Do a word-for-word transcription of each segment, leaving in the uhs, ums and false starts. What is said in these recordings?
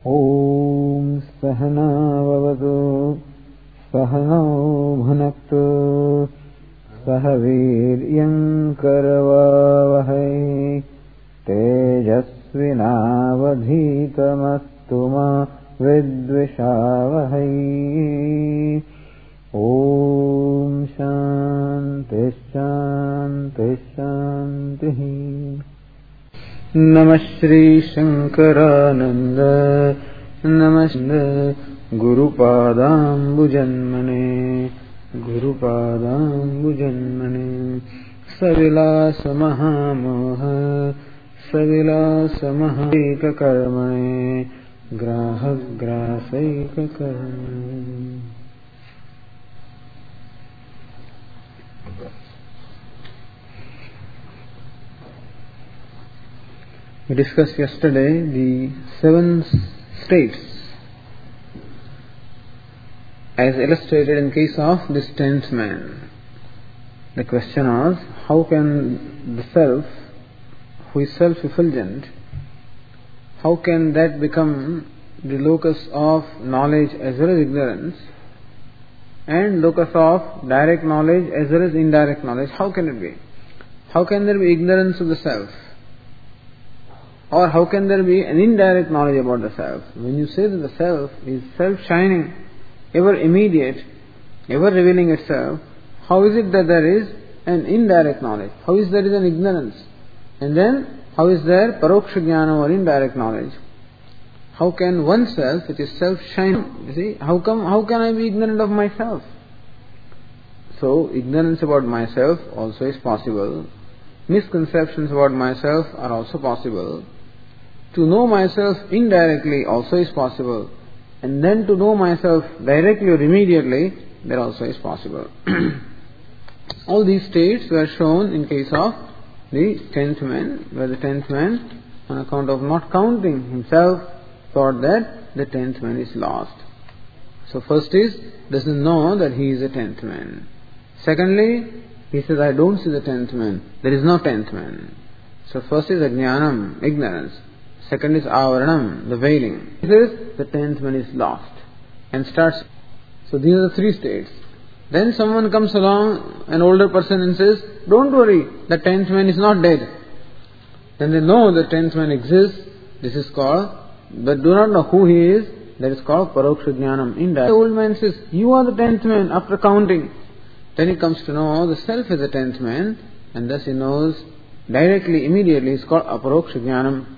Om Sahana Vavatu Sahano Bhunaktu Sahaviryam Karavavahai Tejasvinavadhitamastu ma Vidvishavahai. Om Shanti Shanti Shanti. Namah Shri Shankarananda Namaste Guru Padambujanmane Guru Padambujanmane Savilasa Mahamoha Savilasa Mahaika Karmane Graha Grasaika Karmane. We discussed yesterday the seven states as illustrated in case of this tenth man. The question was, how can the self, who is self-effulgent, how can that become the locus of knowledge as well as ignorance, and locus of direct knowledge as well as indirect knowledge? How can it be? How can there be ignorance of the self? Or how can there be an indirect knowledge about the self? When you say that the self is self-shining, ever immediate, ever revealing itself, how is it that there is an indirect knowledge? How is there is an ignorance? And then, how is there paroksha jnana or indirect knowledge? How can oneself, which is self-shining, you see, how come, how can I be ignorant of myself? So, ignorance about myself also is possible. Misconceptions about myself are also possible. To know myself indirectly also is possible. And then to know myself directly or immediately, that also is possible. All these states were shown in case of the tenth man, where the tenth man, on account of not counting himself, thought that the tenth man is lost. So first is, doesn't know that he is a tenth man. Secondly, he says, I don't see the tenth man. There is no tenth man. So first is ajnanam, ignorance. Second is avaranam, the veiling. He says, the tenth man is lost. And starts. So these are the three states. Then someone comes along, an older person, and says, don't worry, the tenth man is not dead. Then they know the tenth man exists. This is called, but do not know who he is. That is called paroksha jnanam, indirect. The old man says, you are the tenth man after counting. Then he comes to know the self is the tenth man, and thus he knows directly, immediately. It's called aparoksha jnanam.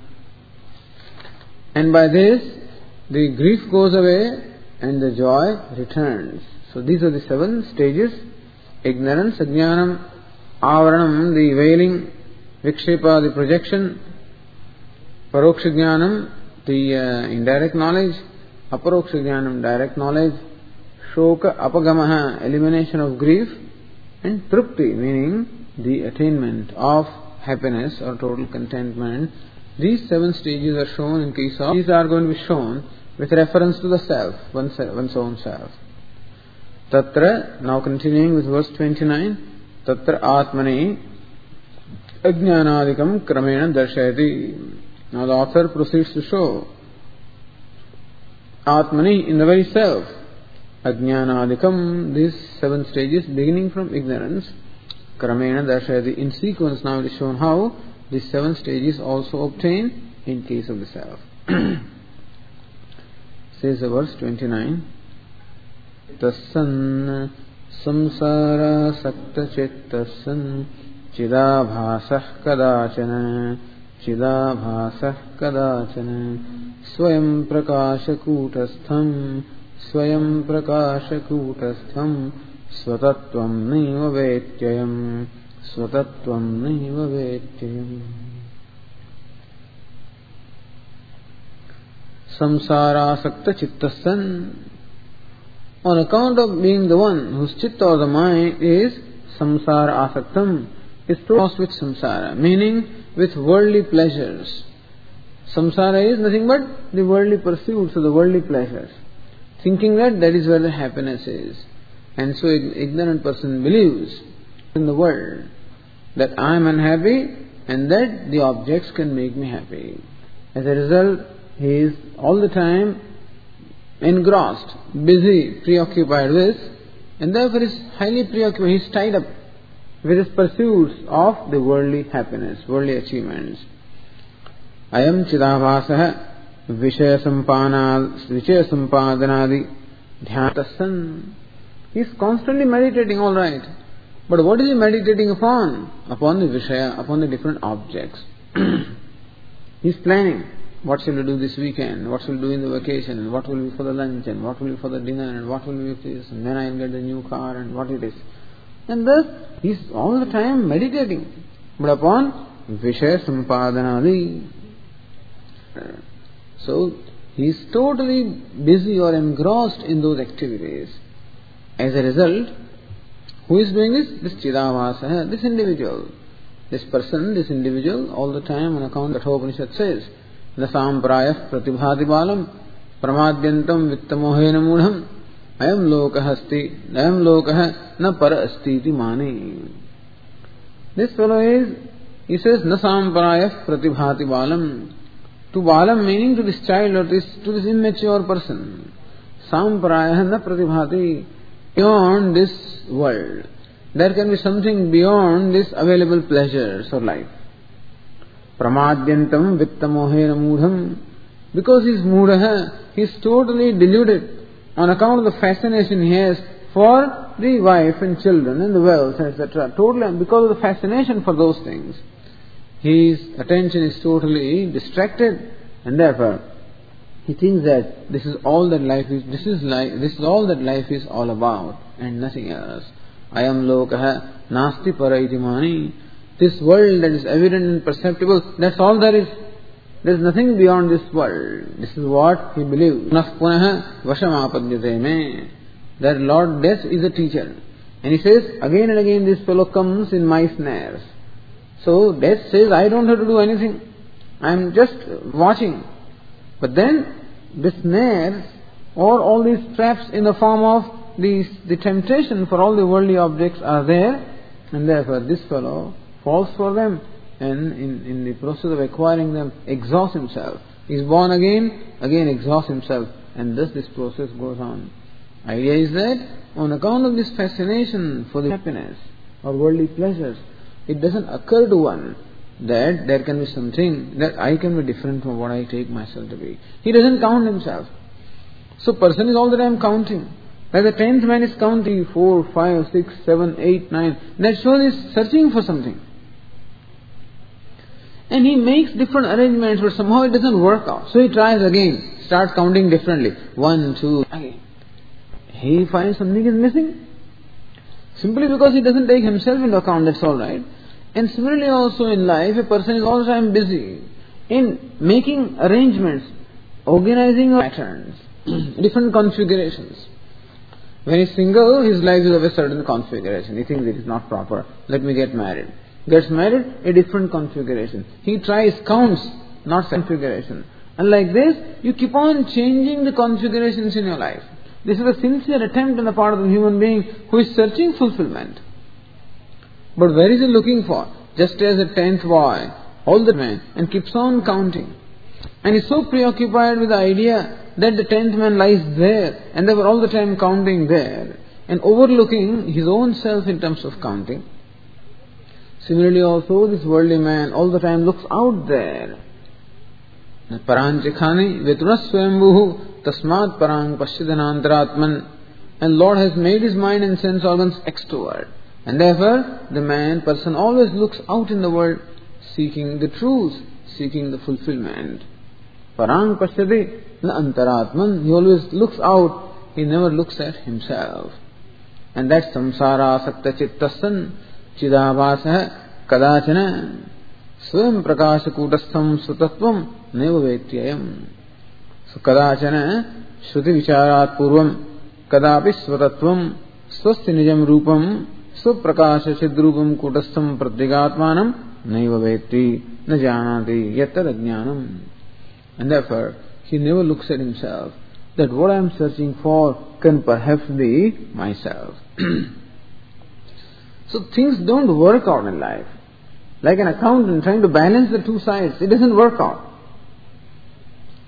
And by this, the grief goes away and the joy returns. So these are the seven stages: ignorance, ajnanam, avaranam, the veiling, vikshepa, the projection, paroksha jnanam, the uh, indirect knowledge, aparoksha jnanam, direct knowledge, shoka apagamaha, elimination of grief, and trupti, meaning the attainment of happiness or total contentment. These seven stages are shown in case of, these are going to be shown with reference to the self, one's, one's own self. Tatra, now continuing with verse twenty-nine, Tatra atmani ajnanadikam kramena darshayati. Now the author proceeds to show atmani, in the very self, ajnanadikam, these seven stages beginning from ignorance, kramena darshayati. In sequence now it is shown how these seven stages also obtain in case of the self. Says the verse twenty-nine, Tassan samsara sakta chittasan chidabhasah kadachana chidabhasah kadachana swayam prakasha kutastham swayam prakasha kutastham swatatvam naiva vetyayam swatatvam naiva vetyayam. Samsara sakta chittasan, on account of being the one whose chitta or the mind is samsara asaktam, is lost with samsara, meaning with worldly pleasures. Samsara is nothing but the worldly pursuits or the worldly pleasures, thinking that that is where the happiness is. And so an ignorant person believes in the world that I am unhappy and that the objects can make me happy. As a result, He is all the time engrossed, busy, preoccupied with, and therefore is highly preoccupied. He is tied up with his pursuits of the worldly happiness, worldly achievements. Ayam chidabhasah vishaya sampanadi dhyatasan. He is constantly meditating, all right. But what is he meditating upon? Upon the vishaya, upon the different objects. He is planning. What shall we do this weekend? What shall we do in the vacation? And what will be for the lunch? And what will be for the dinner? And what will be for this? And then I will get the new car and what it is. And thus, he is all the time meditating. But upon Vishaya Sampadanadi. So, he is totally busy or engrossed in those activities. As a result, who is doing this? This Chidavasa, this individual. This person, this individual, all the time on account of what Upanishad says. Nasam prayah pratibhati balam pramadyantam vittamohena mudham ayam lokahasti ayam lokah na para asti iti mani. This fellow is, he says, Nasam prayah pratibhati balam. To balam meaning to this child or this, to this immature person. Sam prayah na pratibhati. Beyond this world. There can be something beyond this available pleasures or life. Pramadyantam vittamohena mudham. Because he is mudha, he is totally deluded on account of the fascination he has for the wife and children and the wealth, et cetera. Totally, because of the fascination for those things, his attention is totally distracted, and therefore he thinks that this is all that life is. This is life. This is all that life is all about, and nothing else. Ayam lokaha nasti paraiti mani. This world that is evident and perceptible, that's all there is. There is nothing beyond this world. This is what he believes. Nah punaha vashamapadyate me. That Lord Death is a teacher. And he says, again and again this fellow comes in my snares. So Death says, I don't have to do anything. I am just watching. But then, the snares, or all these traps in the form of these, the temptation for all the worldly objects are there, and therefore this fellow falls for them, and in, in the process of acquiring them, exhausts himself. He is born again, again exhausts himself, and thus this process goes on. Idea is that, on account of this fascination for the happiness or worldly pleasures, it doesn't occur to one that there can be something, that I can be different from what I take myself to be. He doesn't count himself. So person is all the time counting. Like the tenth man is counting four, five, six, seven, eight, nine. That shows he is searching for something. And he makes different arrangements, but somehow it doesn't work out. So he tries again, starts counting differently. One, two, again. He finds something is missing. Simply because he doesn't take himself into account, that's all right. And similarly also in life, a person is all the time busy in making arrangements, organizing patterns, different configurations. When he's single, his life is of a certain configuration. He thinks it is not proper. Let me get married. Gets married, a different configuration. He tries, counts, not configuration. And like this, you keep on changing the configurations in your life. This is a sincere attempt on the part of the human being who is searching fulfillment. But where is he looking for? Just as a tenth boy, all the man, and keeps on counting. And is so preoccupied with the idea that the tenth man lies there, and they were all the time counting there, and overlooking his own self in terms of counting. Similarly also, this worldly man all the time looks out there. Paranchikhani veturas swayambuhu tasmat parang paschidanantaratman. And Lord has made his mind and sense organs extrovert. And therefore, the man, person always looks out in the world, seeking the truth, seeking the fulfillment. Parang pashyati na antaratman. He always looks out, he never looks at himself. And that's samsara sakta chittasan chidabhasah kadachana swam prakasha kutastham sutatvam neva vetyayam. So kadachana shruti vicharat purvam kadapi swatatvam swasti nijam rupam स्वप्रकाश सिद्धरूपम कूटस्थम प्रत्यगात्मानम नैव वेत्ति न जानति यत्तद अज्ञानम. And therefore, he never looks at himself, that what I am searching for can perhaps be myself. So things don't work out in life. Like an accountant trying to balance the two sides, it doesn't work out.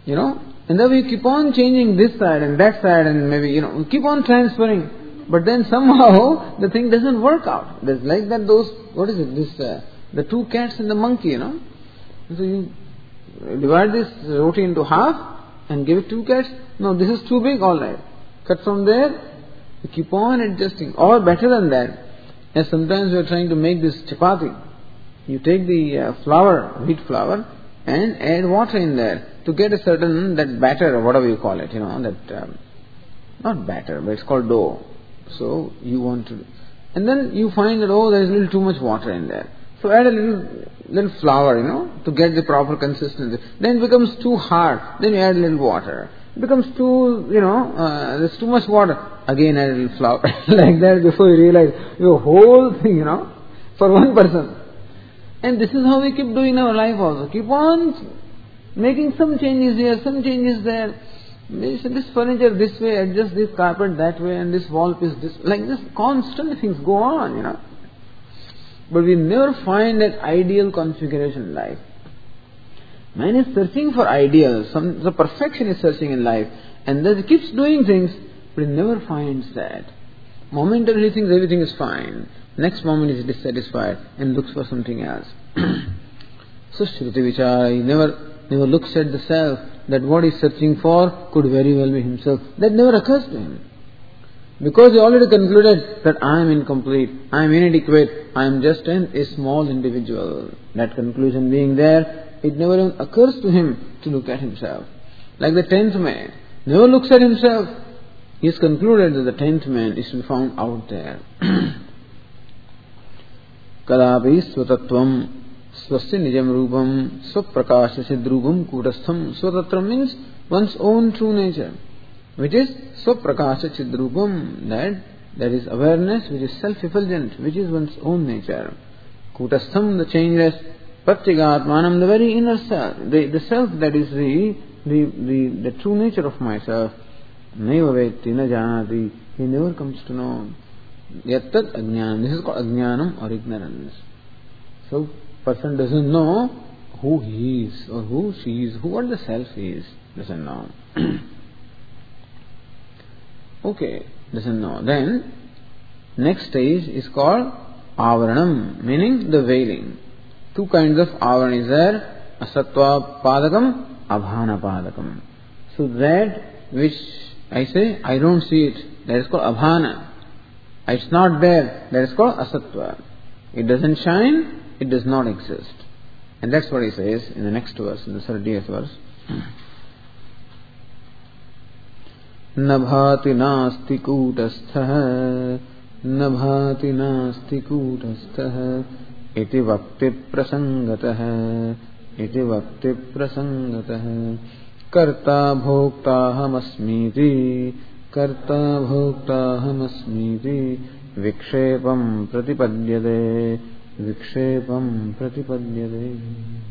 You know, and then we keep on changing this side and that side and maybe, you know, we keep on transferring. But then somehow the thing doesn't work out. There's like that those, what is it, this, uh, the two cats and the monkey, you know. So you divide this roti into half and give it two cats. No, this is too big, alright. Cut from there, you keep on adjusting. Or better than that, as sometimes we are trying to make this chapati. You take the uh, flour, wheat flour, and add water in there to get a certain, that batter or whatever you call it, you know, that, um, not batter, but it's called dough. So you want to, and then you find that, oh, there is a little too much water in there. So add a little, little flour, you know, to get the proper consistency. Then it becomes too hard. Then you add a little water. It becomes too, you know, uh, there's too much water. Again add a little flour. Like that before you realize your whole thing, you know, for one person. And this is how we keep doing our life also. Keep on making some changes here, some changes there. This, this furniture this way, adjust this carpet that way, and this wall piece this, like this, constant things go on, you know. But we never find that ideal configuration in life. Man is searching for ideals, some the perfection is searching in life, and then he keeps doing things, but he never finds that. Momentarily he thinks everything is fine. Next moment he is dissatisfied and looks for something else. So Shruti Vichara, he never never looks at the self, that what he is searching for could very well be himself. That never occurs to him. Because he already concluded that I am incomplete, I am inadequate, I am just an, a small individual. That conclusion being there, it never even occurs to him to look at himself. Like the tenth man, never looks at himself. He has concluded that the tenth man is to be found out there. Kadapi swatatvam swasya nijam rupam swaprakasya siddrupam kutastham. Swatatvam means one's own true nature, which is swaprakasya siddrupam, that there is awareness which is self-effulgent, which is one's own nature. Kutastham, the changeless. Pratyagatmanam, the very inner self, the, the self that is the, the, the, the true nature of myself. Naiva vetti na janati, he never comes to know. Yattat ajnanam, this is called ajnanam or ignorance. So, person doesn't know who he is or who she is, who what the self is, doesn't know. Okay, doesn't know. Then, next stage is called avaranam, meaning the veiling. Two kinds of avaran is there, asatva padakam, abhana padakam. So that which I say, I don't see it, that is called abhana. It's not there, that is called asatva. It doesn't shine, it does not exist. And that's what he says in the next verse, in the thirtieth verse. Nabhati nasti kutastha, nabhati nasti kutastha, iti vakti prasangatah, iti vakti prasangatah, karta bhokta hamasmiti, karta bhokta hamasmiti, vikshepam pratipadyade, vikshepam pratipadyade.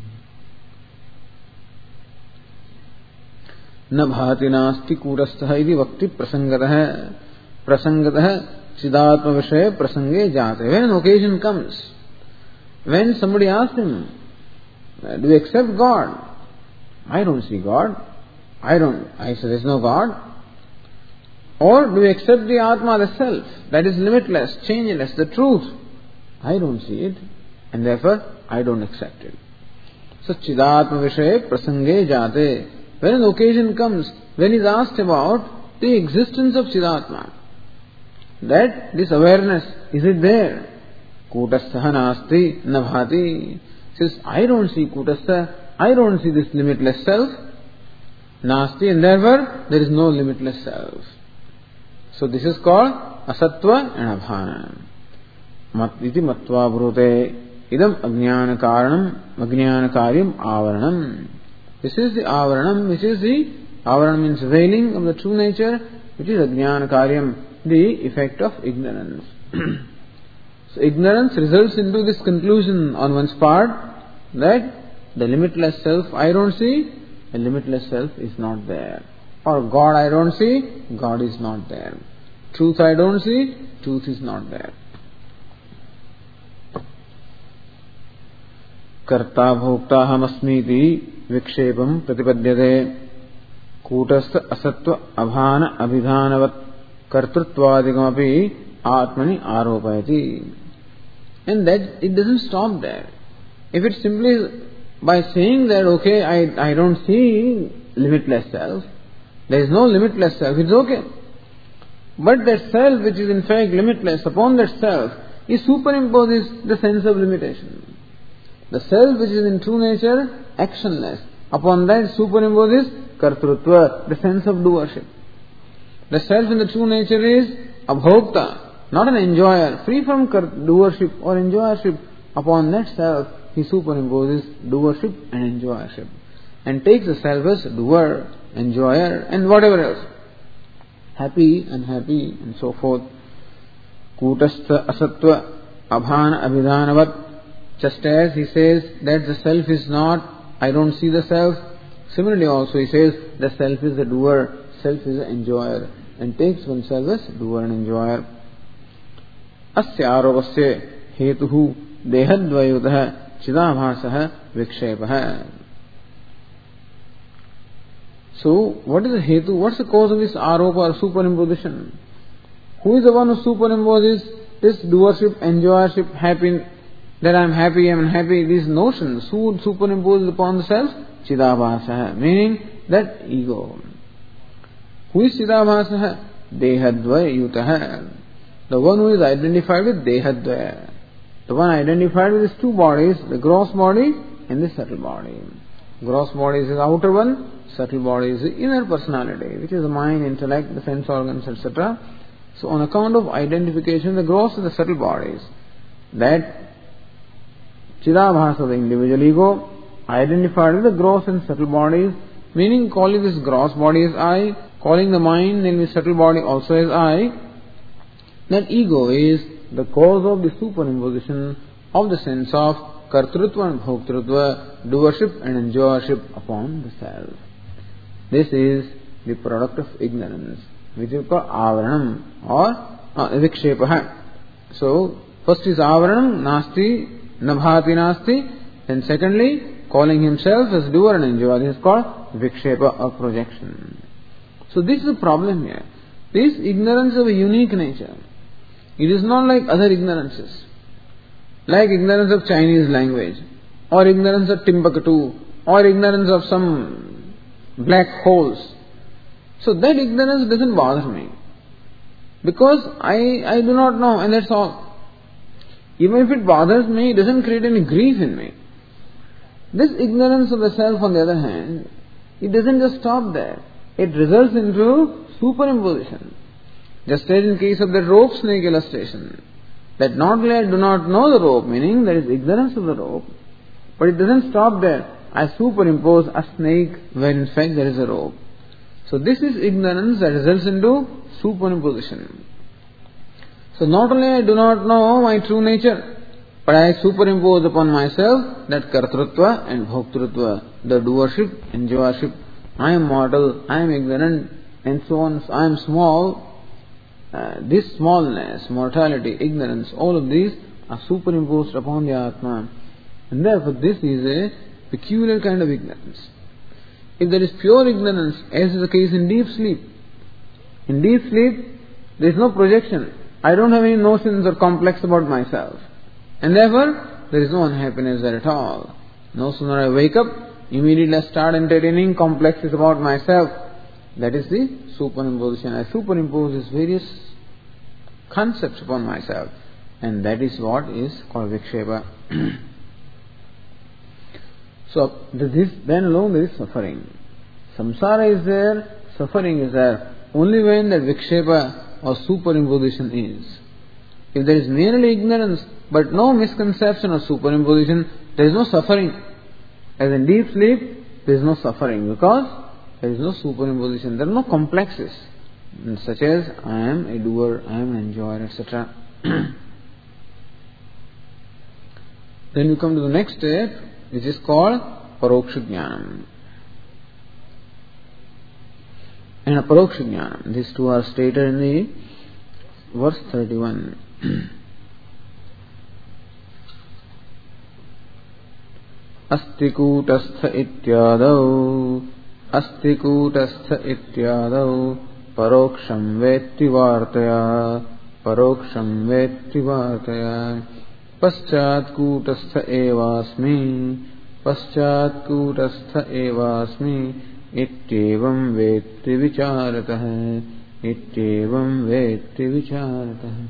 न भाति नास्ति कूटस्थः इति वक्ति प्रसंगतः प्रसंगतः चिदात्म विषय प्रसंगे जाते. When an occasion comes, when somebody asks him, do you accept God? I don't see God. I don't. I say there is no God. Or do you accept the Atma, the self, that is limitless, changeless, the truth? I don't see it, and therefore I don't accept it. So chidatma vishaye prasange jate. When an occasion comes, when he is asked about the existence of Chidatma, that this awareness, is it there? Kutastha nasti nabhati. Says, I don't see Kutastha, I don't see this limitless self. Nasti, and therefore there is no limitless self. So this is called asatva and abhana. Mat iti matva brute idam ajnana karanam ajnana karyam avaranam. This is the avaranam, which is the, avaranam means veiling of the true nature, which is ajnana karyam, the effect of ignorance. So ignorance results into this conclusion on one's part that the limitless self I don't see, the limitless self is not there. Or God I don't see, God is not there. Truth I don't see, truth is not there. Karta bhokta hamasmiti vikshepam pratipadyate. Kutastha asatva abhana abhidhanavat kartruttvadikamapi atmani aropayati. And that it doesn't stop there. If it's simply by saying that, okay, I, I don't see limitless self, there is no limitless self, it's okay. But that self which is in fact limitless, upon that self, is superimposes the sense of limitation. The self which is in true nature, actionless, upon that superimposes kartrutva, the sense of doership. The self in the true nature is abhokta, not an enjoyer, free from doership or enjoyership. Upon that self, he superimposes doership and enjoyership, and takes the self as doer, enjoyer, and whatever else. Happy, unhappy, and so forth. Kutastha asatva abhana abhidhanavat. Just as he says that the self is not, I don't see the self. Similarly also he says the self is the doer, self is the enjoyer, and takes oneself as doer and enjoyer. Asya arovasya hetuhu dehadvayutah chidabhasah vikshepah. So, what is the hetu? What's the cause of this aropa or superimposition? Who is the one who superimposes this doership, enjoyership, happy, that I am happy, I am unhappy, these notions? Who superimposes upon the self? Chidabhasah, meaning that ego. Who is Chidabhasah? Dehadvayutah. The one who is identified with Dehadvaya. The one identified with his two bodies, the gross body and the subtle body. Gross body is the outer one, subtle body is the inner personality, which is the mind, intellect, the sense organs, et cetera. So on account of identification, the gross and the subtle bodies, that Chidabhasa, the individual ego, identified with the gross and subtle bodies, meaning calling this gross body as I, calling the mind and the subtle body also as I, that ego is the cause of the superimposition of the sense of kartrutva and bhoktrutva, doership and enjoyership upon the self. This is the product of ignorance, which is called avaranam or uh, vikshepaha. So, first is avaranam, nasti, nabhati nasti, and secondly, calling himself as doer and enjoyer. This is called vikshepa or projection. So, this is the problem here. This ignorance of a unique nature. It is not like other ignorances, like ignorance of Chinese language, or ignorance of Timbuktu, or ignorance of some black holes. So that ignorance doesn't bother me, because I, I do not know, and that's all. Even if it bothers me, it doesn't create any grief in me. This ignorance of the self, on the other hand, it doesn't just stop there. It results into superimposition. Just as in case of the rope snake illustration, that not only I do not know the rope, meaning there is ignorance of the rope, but it doesn't stop there. I superimpose a snake where in fact there is a rope. So this is ignorance that results into superimposition. So not only I do not know my true nature, but I superimpose upon myself that kartrutva and bhoktrutva, the doership, enjoyership. I am mortal, I am ignorant, and so on. I am small. Uh, this smallness, mortality, ignorance, all of these are superimposed upon the Atma. And therefore this is a peculiar kind of ignorance. If there is pure ignorance, as is the case in deep sleep, in deep sleep there is no projection. I don't have any notions or complex about myself. And therefore there is no unhappiness there at all. No sooner I wake up, immediately I start entertaining complexes about myself. That is the superimposition. I superimpose these various concepts upon myself, and that is what is called vikshepa. So this, then alone there is suffering. Samsara is there, suffering is there, only when that vikshepa or superimposition is. If there is merely ignorance, but no misconception or superimposition, there is no suffering. As in deep sleep, there is no suffering, because there is no superimposition, there are no complexes, such as I am a doer, I am an enjoyer, et cetera. Then we come to the next step, which is called paroksha jnanam. And aparoksha jnanam, these two are stated in the verse thirty-one. Asti kutastha ityadau asti kutastha ityadau paroksham vetti vartaya paroksham vetti vartaya paschat kutastha evasmi paschat kutastha evasmi ityevam vetti vicharatah ityevam vetti vicharatah.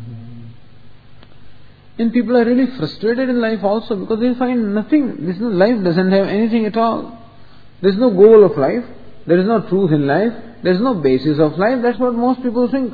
And people are really frustrated in life also because they find nothing. This life doesn't have anything at all. There is no goal of life. There is no truth in life. There is no basis of life. That's what most people think.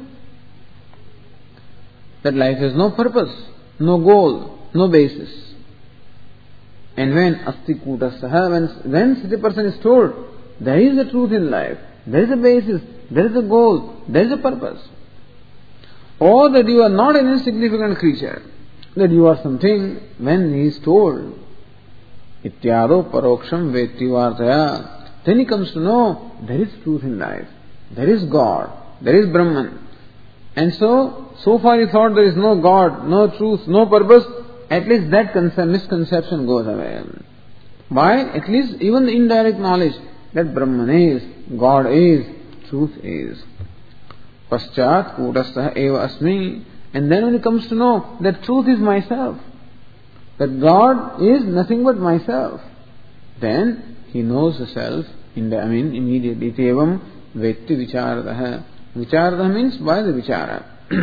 That life has no purpose, no goal, no basis. And when asti kutasaha, when, when such a person is told, there is a truth in life, there is a basis, there is a goal, there is a purpose, or that you are not an insignificant creature, that you are something, when he is told, ityado paroksham vetti vartaya, then he comes to know there is truth in life, there is God, there is Brahman. And so, so far he thought there is no God, no truth, no purpose, at least that concept, misconception goes away. Why? At least even the indirect knowledge that Brahman is, God is, truth is. Paschat kutastha eva asmi. And then when he comes to know that truth is myself, that God is nothing but myself, then he knows the self, in the, I mean immediately. Itevam vetti vicharadaha. Vicharadaha means by the vichara.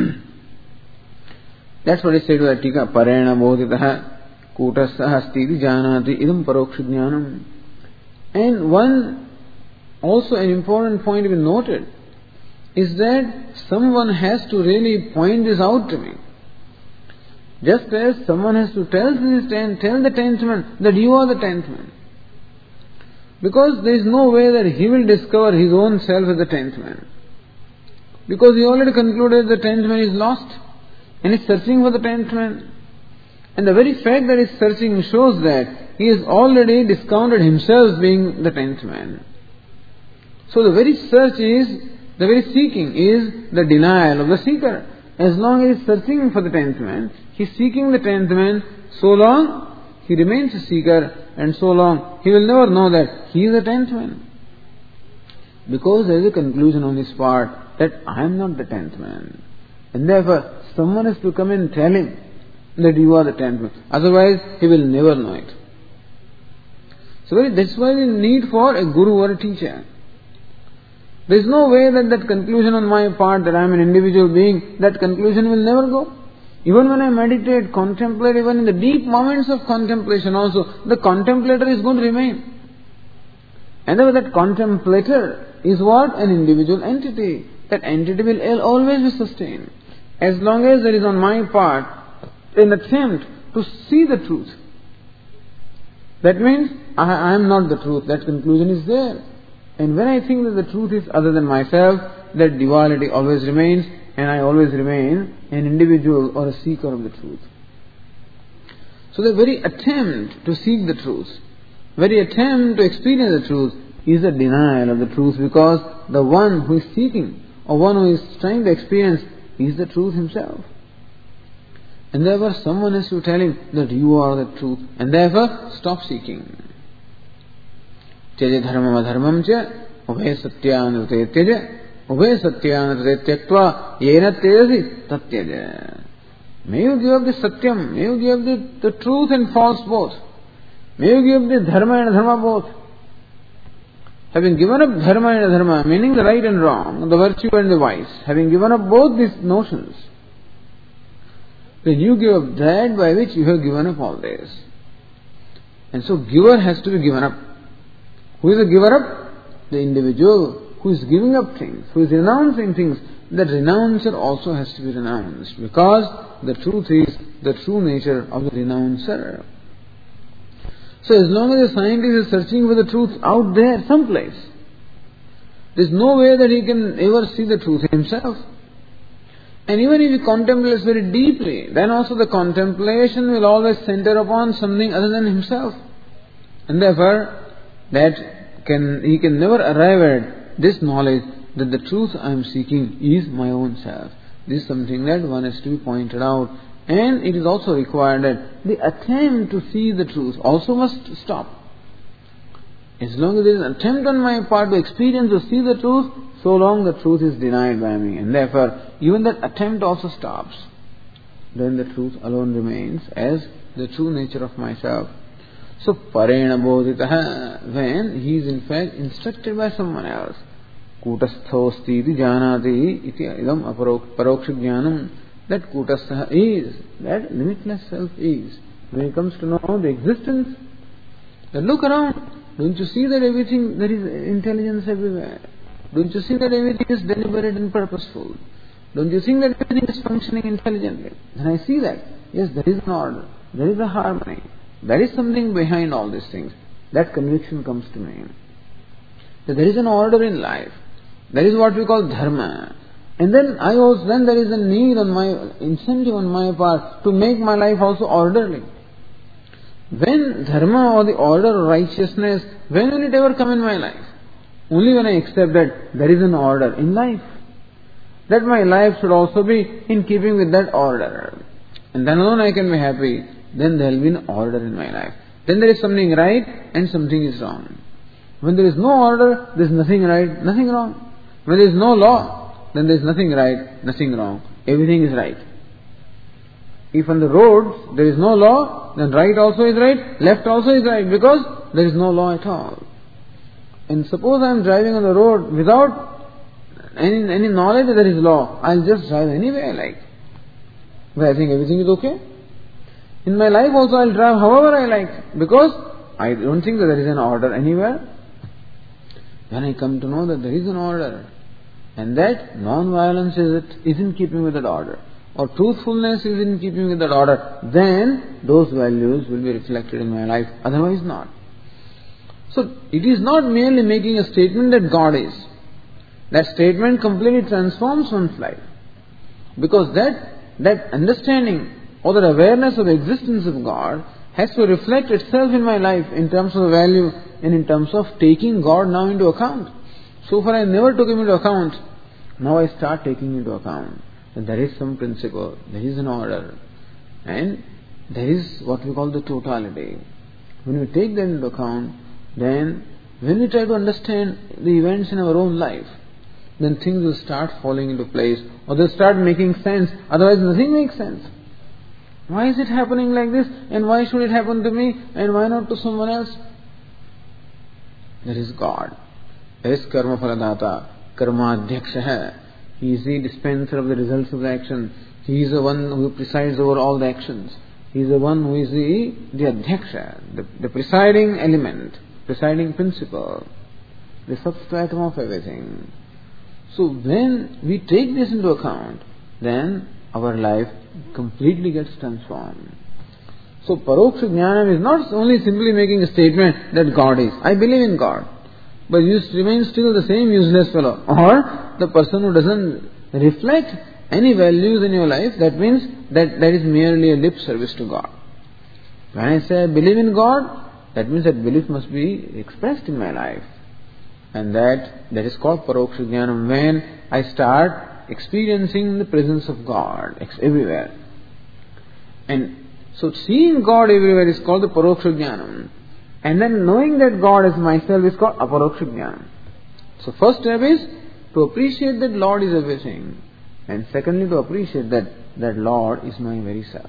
That's what he said to that tika. Parena bodhitaha kutasah astiti janati idam parokshajnanam. And one, also an important point to be noted, is that someone has to really point this out to me. Just as someone has to tell this ten, tell the tenth man that you are the tenth man. Because there is no way that he will discover his own self as the tenth man. Because he already concluded the tenth man is lost and is searching for the tenth man. And the very fact that he is searching shows that he has already discounted himself being the tenth man. So the very search is, the very seeking is the denial of the seeker. As long as he is searching for the tenth man, he is seeking the tenth man, so long he remains a seeker, and so long he will never know that he is the tenth man. Because there is a conclusion on his part that I am not the tenth man. And therefore, someone has to come and tell him that you are the tenth man. Otherwise, he will never know it. So that's why we need for a guru or a teacher. There is no way that that conclusion on my part that I am an individual being, that conclusion will never go. Even when I meditate, contemplate, even in the deep moments of contemplation also, the contemplator is going to remain. And that contemplator is what? An individual entity. That entity will always be sustained. As long as there is on my part an attempt to see the truth. That means I, I am not the truth. That conclusion is there. And when I think that the truth is other than myself, that duality always remains, and I always remain an individual or a seeker of the truth. So the very attempt to seek the truth, very attempt to experience the truth is a denial of the truth, because the one who is seeking or one who is trying to experience is the truth himself. And therefore someone has to tell him that you are the truth, and therefore stop seeking. Tyaja dharmam adharmam cha ubhay satyanrute tyaja ubhay satyanrute tyaktva yena tyajasi tatyaja. May you give up the satyam, may you give up the, the truth and false both. May you give up the dharma and dharma both. Having given up dharma and adharma, meaning the right and wrong, the virtue and the vice, having given up both these notions, then you give up that by which you have given up all this. And so giver has to be given up. Who is the giver up? The individual who is giving up things, who is renouncing things. That renouncer also has to be renounced, because the truth is the true nature of the renouncer. So as long as a scientist is searching for the truth out there someplace, there is no way that he can ever see the truth himself. And even if he contemplates very deeply, then also the contemplation will always center upon something other than himself. And therefore, that can he can never arrive at this knowledge that the truth I am seeking is my own self. This is something that one has to be pointed out. And it is also required that the attempt to see the truth also must stop. As long as there is an attempt on my part to experience or see the truth, so long the truth is denied by me. And therefore, even that attempt also stops. Then the truth alone remains as the true nature of myself. So, parena bodhitaha, when he is in fact instructed by someone else. Kutasthosti iti janati iti idam paroksha jnanam. That kutastha is, that limitless self is. When it comes to know the existence, then look around. Don't you see that everything, there is intelligence everywhere? Don't you see that everything is deliberate and purposeful? Don't you think that everything is functioning intelligently? Then I see that, yes, there is an order, there is a harmony, there is something behind all these things. That conviction comes to me. That there is an order in life. That is what we call dharma. And then I also, then there is a need on my, incentive on my part to make my life also orderly. When dharma or the order or righteousness, when will it ever come in my life? Only when I accept that there is an order in life. That my life should also be in keeping with that order. And then alone I can be happy. Then there will be an order in my life. Then there is something right and something is wrong. When there is no order, there is nothing right, nothing wrong. When there is no law, then there is nothing right, nothing wrong. Everything is right. If on the roads there is no law, then right also is right, left also is right, because there is no law at all. And suppose I am driving on the road without any, any knowledge that there is law, I will just drive anywhere I like. But I think everything is okay. In my life also I will drive however I like, because I don't think that there is an order anywhere. When I come to know that there is an order, and that non-violence is, it, is in keeping with that order, or truthfulness is in keeping with that order, then those values will be reflected in my life, otherwise not. So, it is not merely making a statement that God is. That statement completely transforms one's life. Because that, that understanding or that awareness of the existence of God has to reflect itself in my life in terms of the value and in terms of taking God now into account. So far I never took Him into account. Now I start taking into account that there is some principle, there is an order, and there is what we call the totality. When we take that into account, then when we try to understand the events in our own life, then things will start falling into place, or they'll start making sense. Otherwise nothing makes sense. Why is it happening like this? And why should it happen to me? And why not to someone else? There is God. There is karma phaladata. Karma adhyaksha hai. He is the dispenser of the results of the action. He is the one who presides over all the actions. He is the one who is the, the adhyaksha, the, the presiding element, presiding principle, the substratum of everything. So when we take this into account, then our life completely gets transformed. So Paroksha Jnanam is not only simply making a statement that God is. I believe in God. But you remain still the same useless fellow. Or the person who doesn't reflect any values in your life, that means that that is merely a lip service to God. When I say I believe in God, that means that belief must be expressed in my life. And that, that is called Paroksha Jnanam, when I start experiencing the presence of God everywhere. And so seeing God everywhere is called the Paroksha Jnanam. And then knowing that God is myself is called Aparoksha Jnanam. So first step is to appreciate that Lord is everything. And secondly, to appreciate that that Lord is my very self.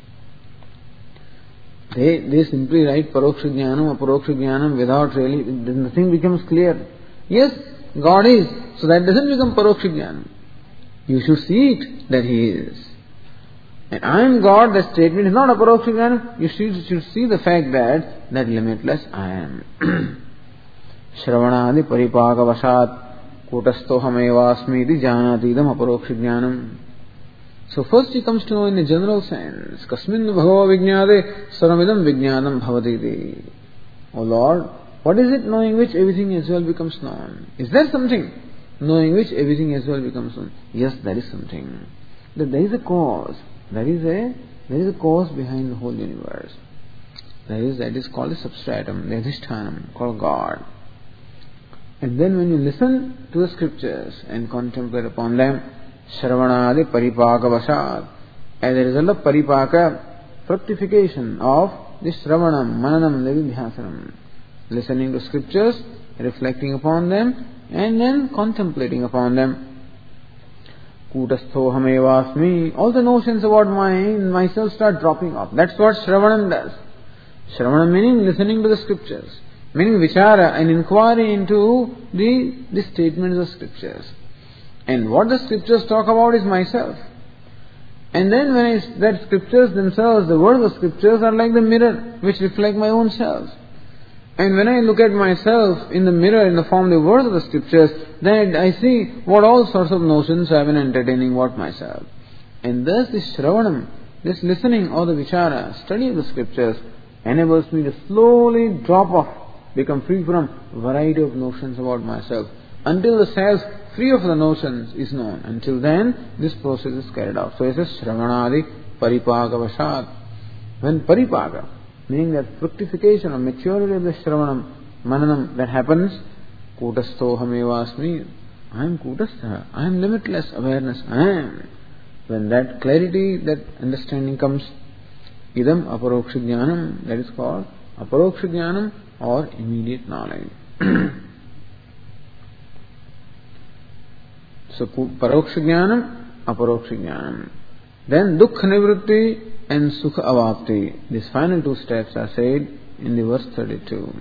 They, they simply write Paroksha Jnanam, Aparoksha Jnanam without really, nothing becomes clear. Yes, God is. So that doesn't become Paroksha Jnanam. You should see it that He is. And I am God, that statement is not Aparoksha Jnanam. You should, should see the fact that, that limitless I am. Shravanadi paripaka vasat kutasto hamevasmi iti janati idam Aparoksha Jnanam. So first he comes to know in a general sense. Kasmin bhava vijñāde saramidam vijñādam bhavati. O Lord, what is it knowing which everything as well becomes known? Is there something knowing which everything as well becomes known? Yes, there is something. That there is a cause. There is a there is a cause behind the whole universe. There is that is called a substratum, the adhishthānam, called God. And then when you listen to the scriptures and contemplate upon them, Shravanādi paripāka vasāt, as a result of paripāka, fructification of the Shravanam, Mananam, Nididhyasanam, listening to scriptures, reflecting upon them, and then contemplating upon them. Kutastho hamevasmi. All the notions about my myself start dropping off. That's what Shravanam does. Shravanam meaning listening to the scriptures, meaning vichara, an inquiry into the, the statements of scriptures. And what the scriptures talk about is myself. And then when I, that scriptures themselves, the words of scriptures are like the mirror which reflect my own self. And when I look at myself in the mirror in the form of the words of the scriptures, then I see what all sorts of notions I have been entertaining about myself. And thus this Shravanam, this listening or the vichara, study of the scriptures, enables me to slowly drop off, become free from variety of notions about myself, until the self free of the notions is known. Until then, this process is carried out. So it says Shravanadi Paripagavashat. When Paripaga, meaning that fructification or maturity of the Shravanam, Mananam that happens, Kutastho hamevasmi. I am Kutastha. I am limitless awareness. I am. When that clarity, that understanding comes, Idam Aparoksha Jnanam, that is called Aparoksha Jnanam or immediate knowledge. So Paroksha Jnanam, Aparoksha Jnanam. Then Dukkha Nivritti and Sukha Avapti. These final two steps are said in the verse thirty-two.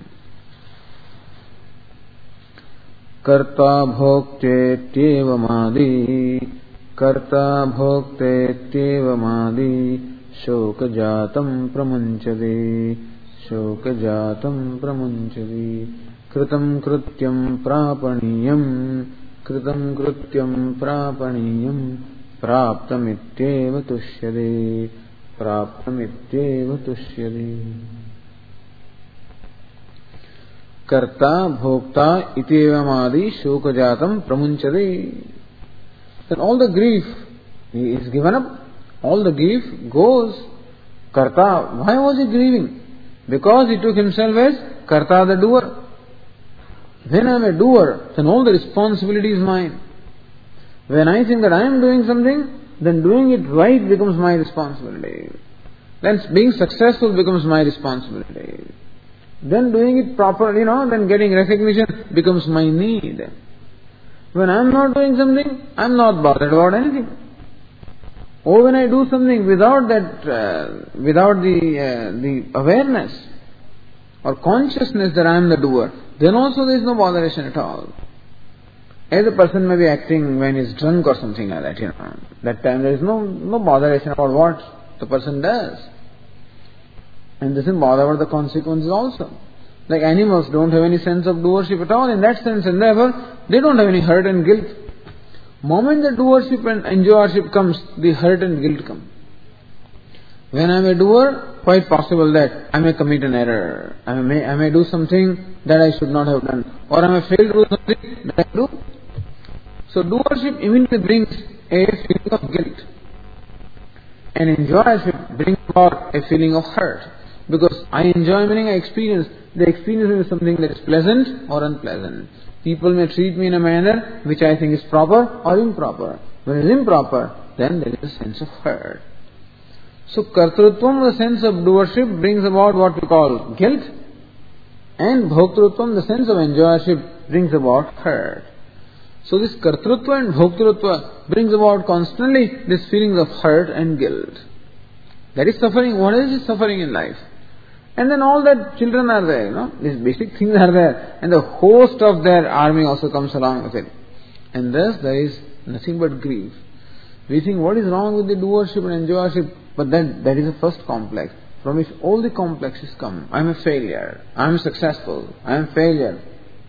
Karta bhokte tyevamadi, Karta bhokte tyevamadi, Shoka jatam pramunchadi, Shoka jatam pramunchadi, Kritam krityam prapaniyam, Kritam krityam prapaniyam, Praptamityeva tushyade, Praptamityeva tushyade. Karta bhokta ityevamadi shokajatam pramunchade. Then all the grief is given up. All the grief goes. Karta, why was he grieving? Because he took himself as Karta, the doer. When I am a doer, then all the responsibility is mine. When I think that I am doing something, then doing it right becomes my responsibility. Then being successful becomes my responsibility. Then doing it properly, you know, then getting recognition becomes my need. When I am not doing something, I am not bothered about anything. Or when I do something without that, uh, without the uh, the awareness or consciousness that I am the doer, then also there is no botheration at all. As a person may be acting when he is drunk or something like that, you know, that time there is no no botheration about what the person does. And doesn't bother about the consequences also. Like animals don't have any sense of doership at all in that sense, and therefore they don't have any hurt and guilt. Moment the doership and enjoyership comes, the hurt and guilt come. When I am a doer, quite possible that I may commit an error. I may I may do something that I should not have done. Or I may fail to do something that I do. So doership immediately brings a feeling of guilt. And enjoyership brings about a feeling of hurt. Because I enjoy, meaning I experience. The experience is something that is pleasant or unpleasant. People may treat me in a manner which I think is proper or improper. When it is improper, then there is a sense of hurt. So kartrutvam, the sense of doership, brings about what we call guilt. And bhoktrutvam, the sense of enjoyership, brings about hurt. So this kartrutva and bhoktrutva brings about constantly this feelings of hurt and guilt. That is suffering. What is this suffering in life? And then all that children are there, you know, these basic things are there, and the host of their army also comes along with it. And thus there is nothing but grief. We think what is wrong with the doership and enjoyership, but then that is the first complex, from which all the complexes come. I am a failure, I am successful, I am failure.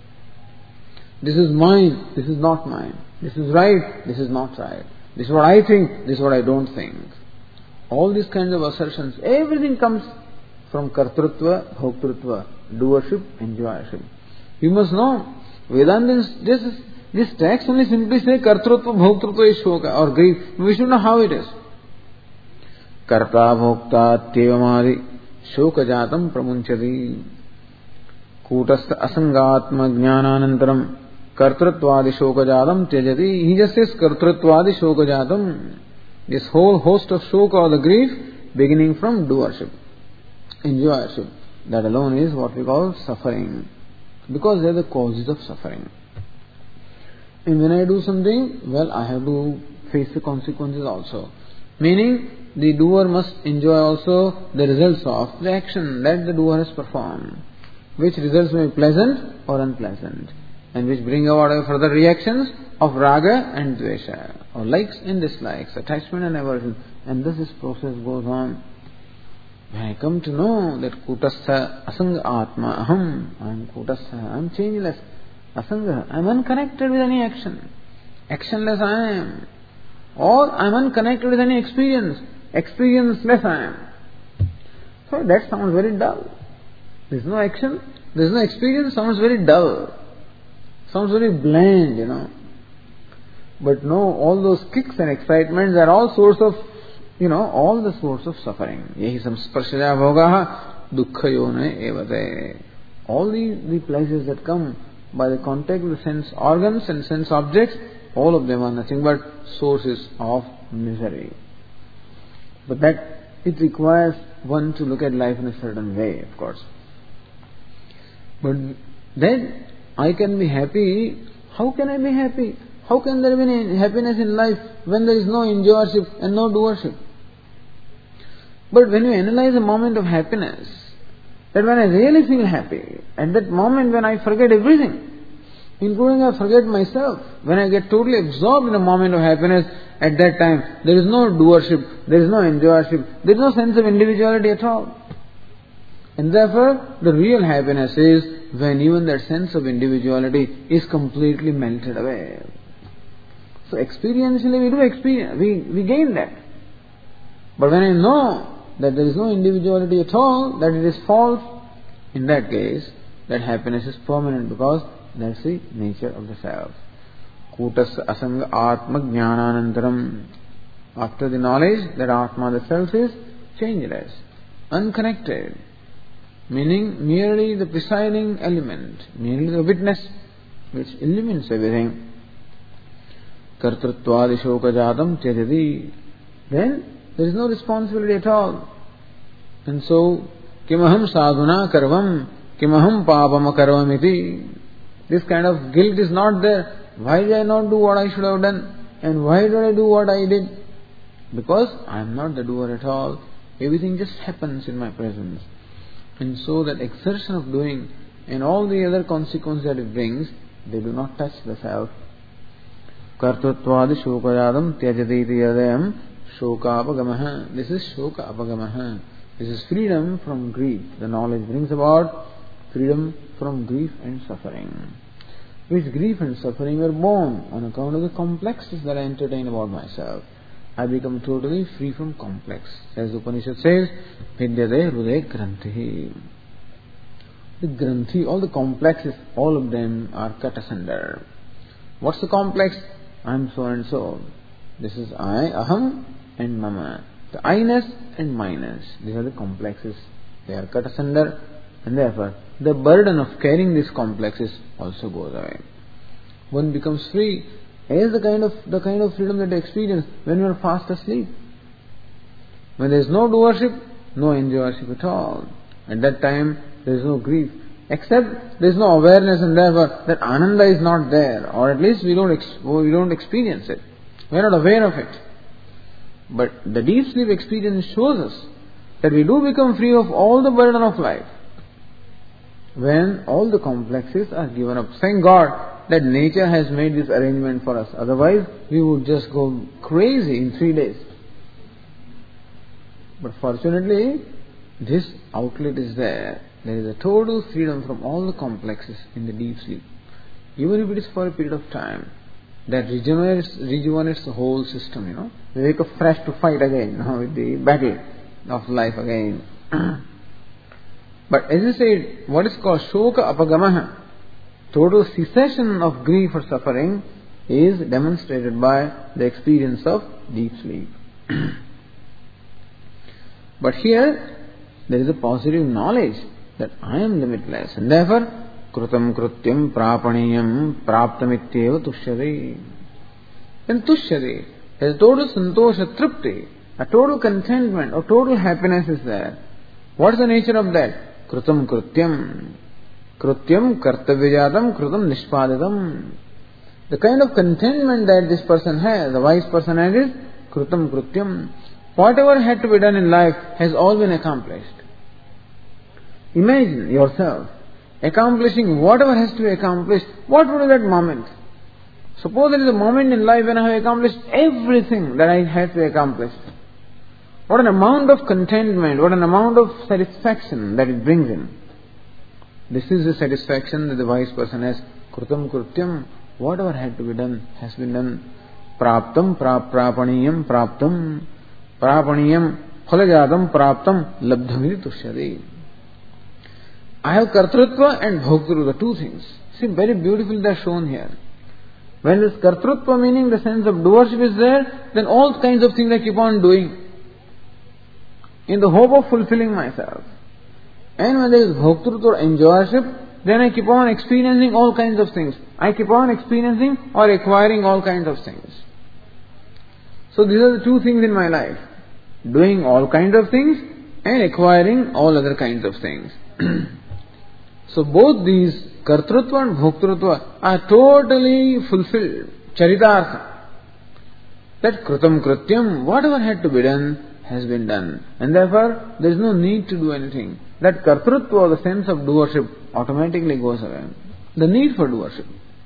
This is mine, this is not mine. This is right, this is not right. This is what I think, this is what I don't think. All these kinds of assertions, everything comes from kartrutva, bhoktrutva, doership, enjoyership. You must know, Vedanta, this, this text only simply say kartrutva, bhoktrutva is shoka or grief. We should know how it is. Karta bhokta tyevamadi shoka jatam pramunchadi kutastha asangatma jnananantaram kartrutvadi shoka jatam tyajati. He just says kartrutvadi shoka jatam. This whole host of shoka or the grief beginning from doership, enjoyership. That alone is what we call suffering, because they are the causes of suffering. And when I do something, well, I have to face the consequences also. Meaning, the doer must enjoy also the results of the action that the doer has performed, which results may be pleasant or unpleasant, and which bring about further reactions of raga and dvesha, or likes and dislikes, attachment and aversion, and thus this process goes on. When I come to know that Kutastha Asanga Atma Aham, I am Kutastha, I am changeless, Asanga, I am unconnected with any action, actionless I am, or I am unconnected with any experience, experienceless I am. So that sounds very dull. There is no action, there is no experience, sounds very dull, sounds very bland, you know. But no, all those kicks and excitements are all source of, you know, all the source of suffering. Yehi samsparshaya bhogaha dukkhayone evate. All the, the pleasures that come by the contact with the sense organs and sense objects, all of them are nothing but sources of misery. But that, it requires one to look at life in a certain way, of course. But then, I can be happy. How can I be happy? How can there be any happiness in life when there is no enjoyership and no doership? But when you analyze a moment of happiness, that when I really feel happy, at that moment when I forget everything, including I forget myself, when I get totally absorbed in a moment of happiness, at that time there is no doership, there is no enjoyership, there is no sense of individuality at all. And therefore, the real happiness is when even that sense of individuality is completely melted away. So experientially we do experience, we, we gain that. But when I know that there is no individuality at all, that it is false, in that case, that happiness is permanent, because that's the nature of the self. Kutas asanga atma jnananantaram. After the knowledge that Atma, the self, is changeless, unconnected, meaning merely the presiding element, merely the witness which illumines everything. Kartruttvadi shoka jadam tyajati. Then there is no responsibility at all. And so, kimaham sadhuna karvam, kimaham papam karvam iti. This kind of guilt is not there. Why did I not do what I should have done? And why did I do what I did? Because I am not the doer at all. Everything just happens in my presence. And so that exertion of doing and all the other consequences that it brings, they do not touch the self. Kartrutvadi shokayadam tyajati yadayam shokapagamaha. This is shokapagamaha. This is freedom from grief. The knowledge brings about freedom from grief and suffering. Which grief and suffering were born on account of the complexes that I entertain about myself. I become totally free from complex. As the Upanishad says, Vidyade Hruday Granthi. The Granthi, all the complexes, all of them are cut asunder. What's the complex? I am so and so. This is I, Aham and Mama. The I-ness and minus. These are the complexes. They are cut asunder, and therefore the burden of carrying these complexes also goes away. One becomes free as the kind of the kind of freedom that I experience when you are fast asleep. When there is no doership, no enjoyership at all. At that time there is no grief. Except there is no awareness, and therefore that ananda is not there, or at least we don't ex- we don't experience it. We are not aware of it. But the deep sleep experience shows us that we do become free of all the burden of life when all the complexes are given up. Thank God that nature has made this arrangement for us. Otherwise, we would just go crazy in three days. But fortunately, this outlet is there. There is a total freedom from all the complexes in the deep sleep. Even if it is for a period of time, that regenerates, rejuvenates the whole system, you know. We wake up fresh to fight again, you know, with the battle of life again. But as I said, what is called shoka apagamaha, total cessation of grief or suffering, is demonstrated by the experience of deep sleep. But here, there is a positive knowledge that I am limitless, and therefore, krutam krutyam prapaniyam praptamityeva tushyade. Then tushyade, there is total santosha, tripti, a total contentment or total happiness is there. What is the nature of that? Krutam Krutyam. Krutyam Kartavyajatam Krutam Nishpaditam. The kind of contentment that this person has, the wise person has, is Krutam Krutyam. Whatever had to be done in life has all been accomplished. Imagine yourself accomplishing whatever has to be accomplished. What would be that moment? Suppose there is a moment in life when I have accomplished everything that I had to accomplish. What an amount of contentment, what an amount of satisfaction that it brings in. This is the satisfaction that the wise person has. Krutam Krutyam. Whatever had to be done has been done. Praptam prap prapaniyam praptam. Prapaniyam phalajatam praptam labdhamiti tushyati. I have kartrutva and bhoktrutva, two things. See, very beautifully they are shown here. When this kartrutva, meaning the sense of doership, is there, then all kinds of things I keep on doing in the hope of fulfilling myself. And when there is bhoktrutva or enjoyership, then I keep on experiencing all kinds of things. I keep on experiencing or acquiring all kinds of things. So these are the two things in my life. Doing all kinds of things and acquiring all other kinds of things. So both these kartrutva and bhoktrutva are totally fulfilled. Charitartha. That krutam krutyam, whatever had to be done, has been done. And therefore, there is no need to do anything. That kartrutva, or the sense of doership, automatically goes away. The need for doership.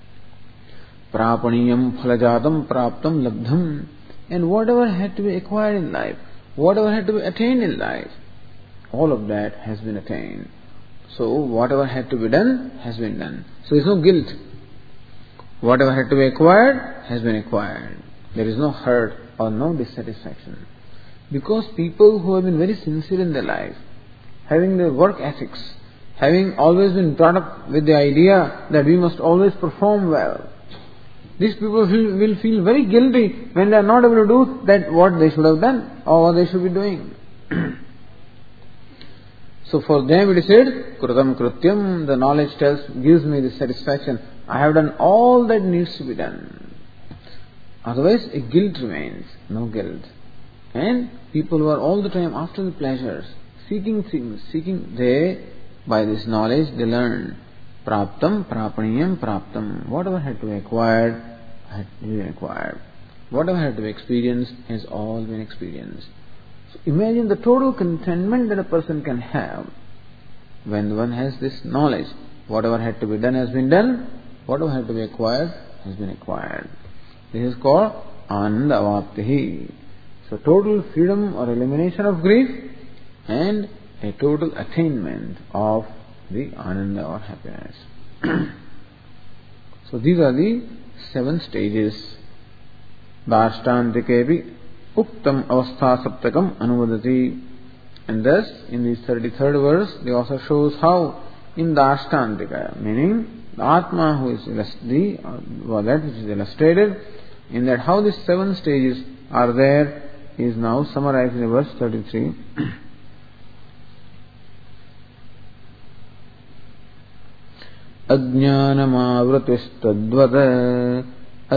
Prapaniyam phalajatam praptam labdham. And whatever had to be acquired in life, whatever had to be attained in life, all of that has been attained. So whatever had to be done has been done. So there is no guilt. Whatever had to be acquired has been acquired. There is no hurt or no dissatisfaction. Because people who have been very sincere in their life, having their work ethics, having always been brought up with the idea that we must always perform well, these people will, will feel very guilty when they are not able to do that what they should have done or what they should be doing. So for them it is said, Krutam Krutyam, the knowledge tells, gives me this satisfaction. I have done all that needs to be done. Otherwise a guilt remains, no guilt. And people who are all the time after the pleasures, seeking things, seeking, they, by this knowledge, they learn. Praptam, prapaniyam, praptam. Whatever had to be acquired, had to be acquired. Whatever had to be experienced, has all been experienced. So imagine the total contentment that a person can have when one has this knowledge. Whatever had to be done has been done. Whatever had to be acquired has been acquired. This is called Ananda Avaptihi. So total freedom or elimination of grief and a total attainment of the Ananda or happiness. So these are the seven stages. Dashtantikepi Uktam Avastha Saptakam Anuvadati. And thus, in the thirty-third verse, the author shows how in Dashtantika, meaning the Atma who is the, or that which is illustrated, in that how these seven stages are there, is now summarized in verse thirty-three. Ajnanamavritistadvada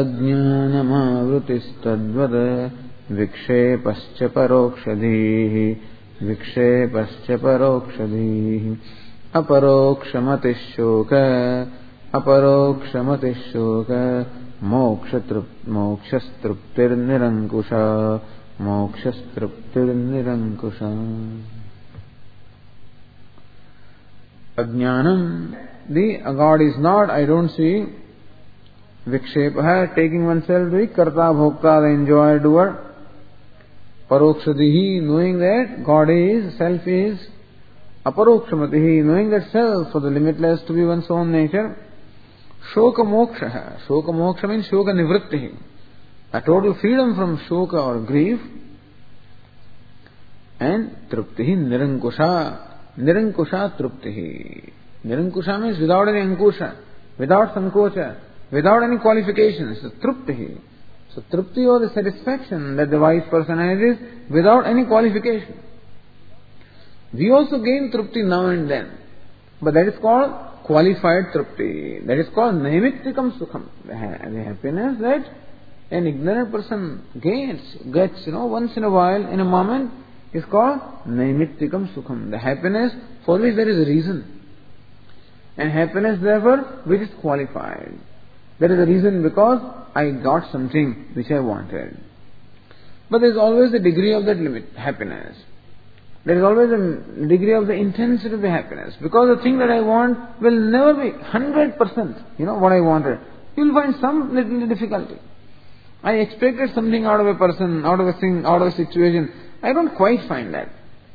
Ajnanamavritistadvada Vikshepascha parokshadhihi Vikshepascha parokshadhihi Aparokshamatishyoka Aparokshamatishyoka Mokshastruptir nirankusha Mokshastruptir nirankusha. Ajnanam, the God is not, I don't see. Vikshepa, taking oneself to be karta bhokta, the enjoyer, doer. Parokshadihi, knowing that God is, self is. Aparokshamatihi, knowing that self, for the limitless to be one's own nature. Shoka moksha, shoka moksha means shoka nivrittihi, a total freedom from shoka or grief. And truptihi nirankusha, nirankusha truptihi. Nirankusha means without any ankusha, without sankocha, without any qualifications. So truptihi. So trupti or the satisfaction that the wise person has is without any qualification. We also gain trupti now and then, but that is called qualified trupti. That is called naimittikam sukham. The happiness that an ignorant person gains, gets, you know, once in a while, in a moment, is called naimittikam sukham, the happiness for which there is a reason. And happiness therefore which is qualified. There is a reason because I got something which I wanted. But there is always a degree of that limit, happiness. There is always a degree of the intensity of the happiness. Because the thing that I want will never be one hundred percent, you know, what I wanted. You will find some little difficulty. I expected something out of a person, out of a thing, out of a situation. I don't quite find that.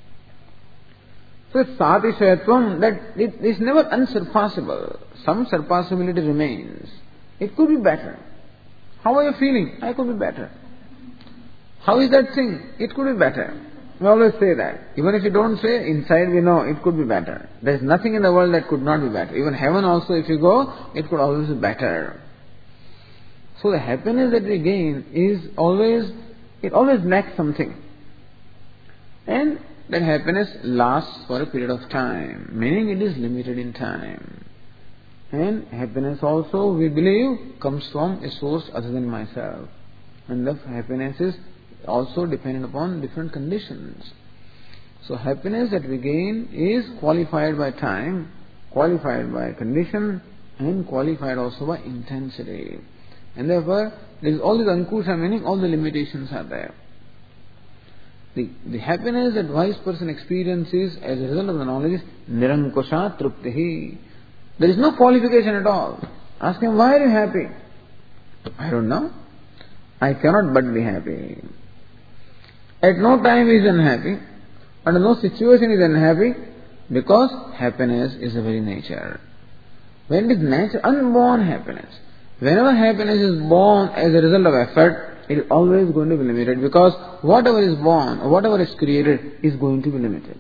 So it's satishayatvam, that it is never unsurpassable. Some surpassability remains. It could be better. How are you feeling? I could be better. How is that thing? It could be better. We always say that. Even if you don't say, inside we know it could be better. There is nothing in the world that could not be better. Even heaven also, if you go, it could always be better. So the happiness that we gain is always, it always lacks something. And that happiness lasts for a period of time, meaning it is limited in time. And happiness also, we believe, comes from a source other than myself. And the happiness is also dependent upon different conditions. So happiness that we gain is qualified by time, qualified by condition, and qualified also by intensity. And therefore, there is all this ankusha, meaning all the limitations are there. The, the happiness that wise person experiences as a result of the knowledge is nirankusha truptihi. There is no qualification at all. Ask him, why are you happy? I don't know. I cannot but be happy. At no time he is unhappy, under no situation he is unhappy, because happiness is the very nature. When it is nature, unborn happiness, whenever happiness is born as a result of effort, it is always going to be limited, because whatever is born or whatever is created is going to be limited.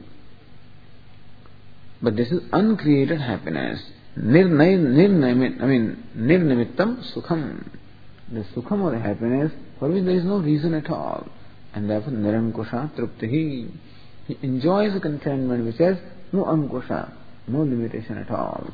But this is uncreated happiness. Nirnay, nirnamit, I mean, nirnimittam sukham. The sukham or the happiness for which there is no reason at all. And therefore, nirankusha truptihi. He enjoys a contentment which has no ankusha, no limitation at all.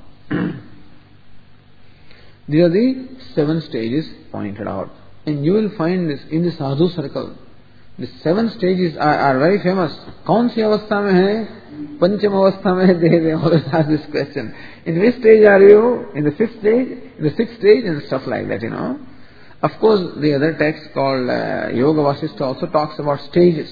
These are the seven stages pointed out. And you will find this in the sadhu circle. The seven stages are, are very famous. Kaun si avastha mein hai? Pancham avastha mein hai? They always ask this question. In which stage are you? In the fifth stage? In the sixth stage? And stuff like that, you know. Of course, the other text called uh, Yoga Vasishtha also talks about stages.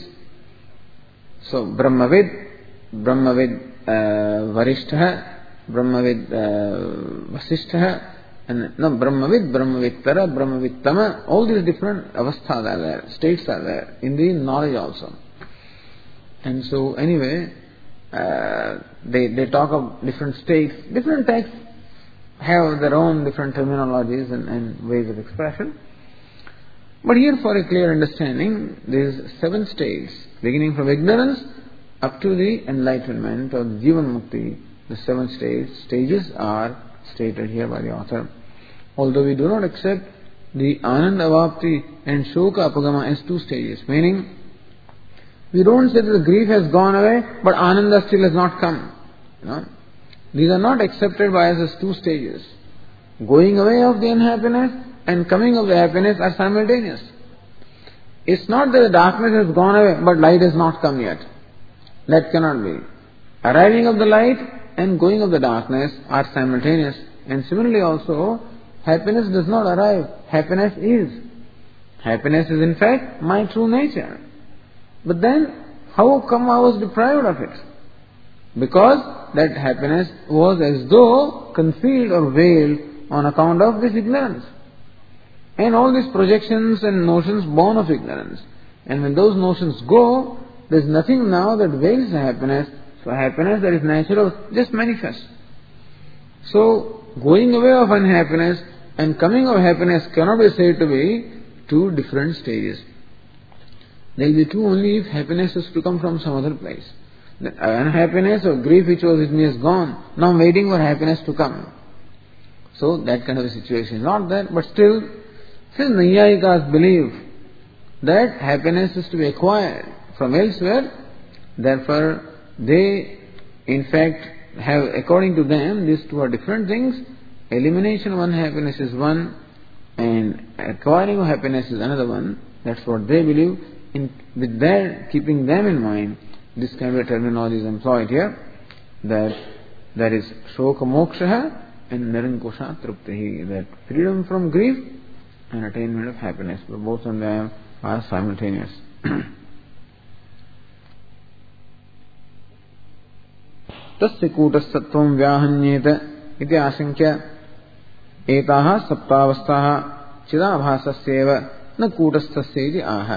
So, Brahmavid, Brahmavid uh, Varishtha, Brahmavid uh, Vasishtha, and no, Brahmavid, Brahmavittara, Brahmavittama, all these different avasthas are there, states are there, in the knowledge also. And so, anyway, uh, they, they talk of different states. Different texts have their own different terminologies and, and ways of expression. But here, for a clear understanding, there is seven states, beginning from ignorance up to the enlightenment or the Jivan Mukti. The seven stages, stages are stated here by the author. Although we do not accept the Ananda Avapti and Shoka Apagama as two stages, meaning we don't say that the grief has gone away, but Ananda still has not come. You know? These are not accepted by us as two stages. Going away of the unhappiness and coming of the happiness are simultaneous. It's not that the darkness has gone away, but light has not come yet. That cannot be. Arriving of the light and going of the darkness are simultaneous. And similarly also, happiness does not arrive. Happiness is. Happiness is in fact my true nature. But then, how come I was deprived of it? Because that happiness was as though concealed or veiled on account of this ignorance. And all these projections and notions born of ignorance. And when those notions go, there is nothing now that veils the happiness. So happiness that is natural just manifests. So going away of unhappiness and coming of happiness cannot be said to be two different stages. There will be two only if happiness is to come from some other place. The unhappiness or grief which was with me is gone. Now I'm waiting for happiness to come. So that kind of a situation is not there. But still, still Naiyayikas believe that happiness is to be acquired from elsewhere. Therefore, they in fact have, according to them, these two are different things. Elimination of unhappiness is one, and acquiring of happiness is another one. That's what they believe. in, with their, keeping them in mind, this kind of terminology is employed here, that there is shoka moksha and nirankosha truptihi, that freedom from grief and attainment of happiness. But both of them are simultaneous. तस्य कूटस्थत्वं व्याहन्येत इति आशंक्य एताः सप्तावस्थाः चिदाभासस्यैव न कूटस्थस्य इति आह.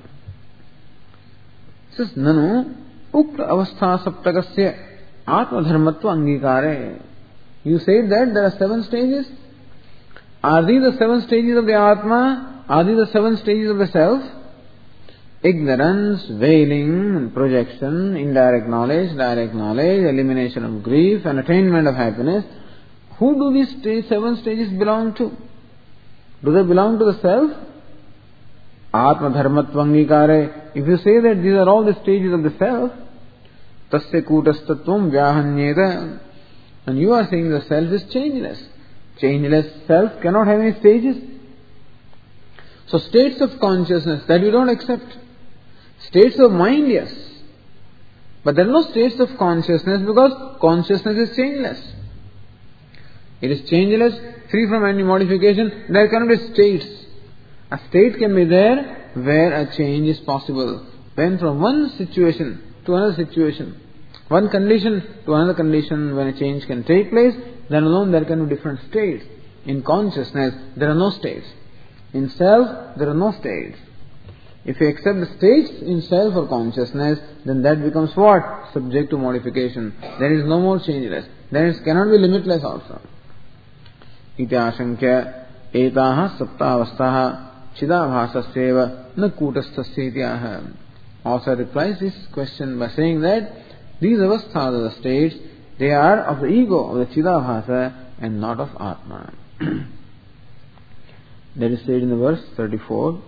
Says nanu ukt avastha saptakasya atmadharmatva angikare. You said that there are seven stages. Are these the seven stages of the Atma? Are these the seven stages of the Self? Ignorance, veiling, projection, indirect knowledge, direct knowledge, elimination of grief and attainment of happiness. Who do these stage, seven stages belong to? Do they belong to the Self? Atma dharmatva angikare. If you say that these are all the stages of the Self, tasya kutastatvam vyahanyeta, and you are saying the Self is changeless. Changeless Self cannot have any stages. So states of consciousness that we don't accept. States of mind, yes. But there are no states of consciousness because consciousness is changeless. It is changeless, free from any modification. There cannot be states. A state can be there where a change is possible. When from one situation to another situation, one condition to another condition, when a change can take place, then alone there can be different states. In consciousness, there are no states. In self, there are no states. If you accept the states in self or consciousness, then that becomes what? Subject to modification. There is no more changeless. There is, cannot be limitless also. Iti ashankya etaha saptavastaha chidabhasasyeva na kutastasya iti aha. Author replies this question by saying that these avasthas are the states, they are of the ego, of the chidabhasa, and not of Atma. That is said in the verse thirty-four.